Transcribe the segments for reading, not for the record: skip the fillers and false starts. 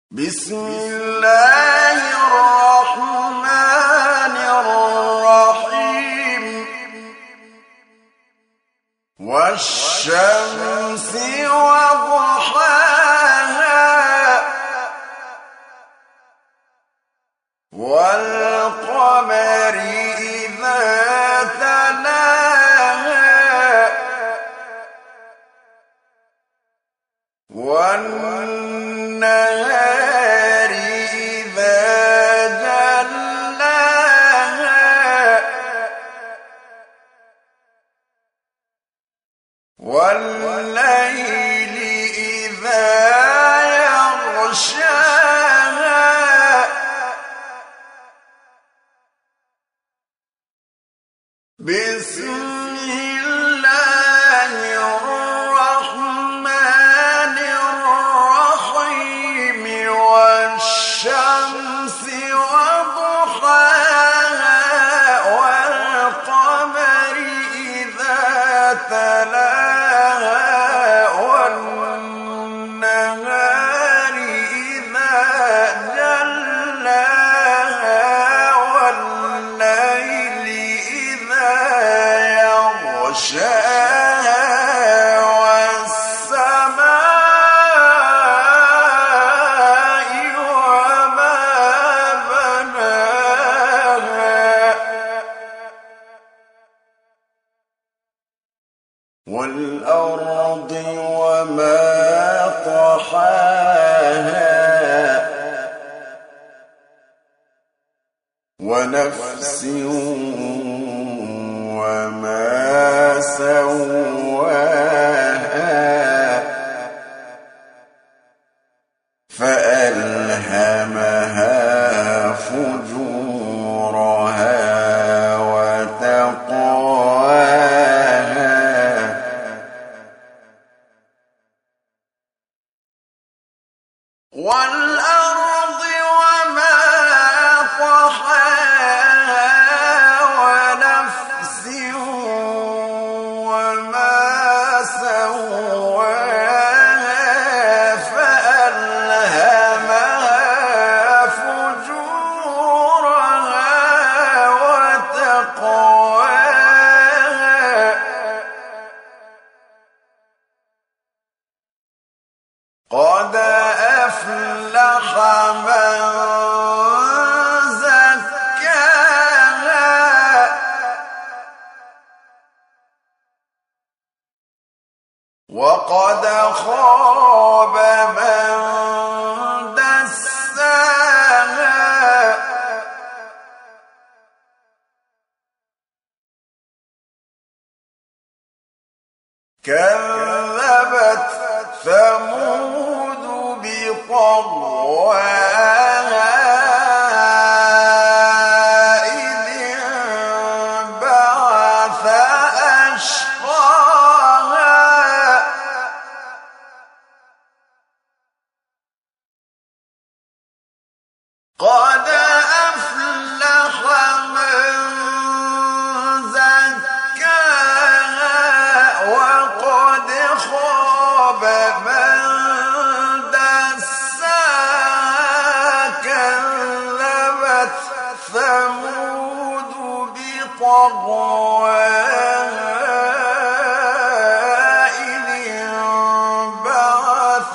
بسم الله الرحمن الرحيم والشمس وضحاها والقمر إذا تلاها والنهار إذا جلاها والليل إذا يغشاها بسم الله الرحمن الرحيم والشمس وضحاها والقمر إذا تلاها والنهار إذا جلاها والليل إذا يغشاها والسماء وما بناها والأرض وما طحاها ونفس وما سواها فألهمها فجورها وتقواها والأرض وما طحاها ونفس وما سواها فألهمها فجورها وتقواها قد أفلح من زكاها وقد خاب من دساها كذبت ثمود بطغواها إذ انبعث أشقاها قد أفلح من زكاها وقد خاب من دساها كذبت ثمود بطغواها إذ انبعث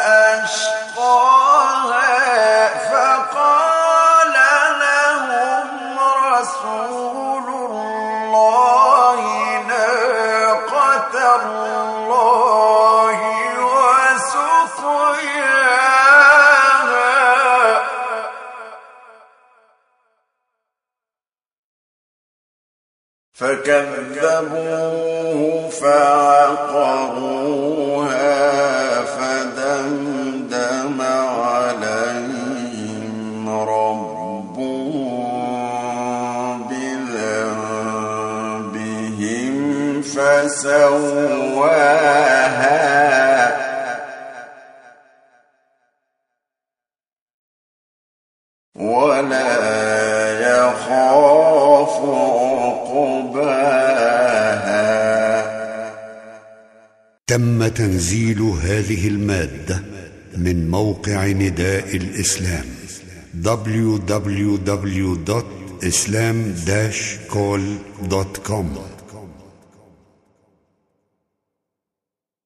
أشقاها فقال لهم رسول الله ناقة الله وسقياها فكذبوه فعقروها فدمدم عليهم ربهم بذنبهم فسواها ولا يخاف عقباها. تم تنزيل هذه المادة من موقع نداء الإسلام www.islam-call.com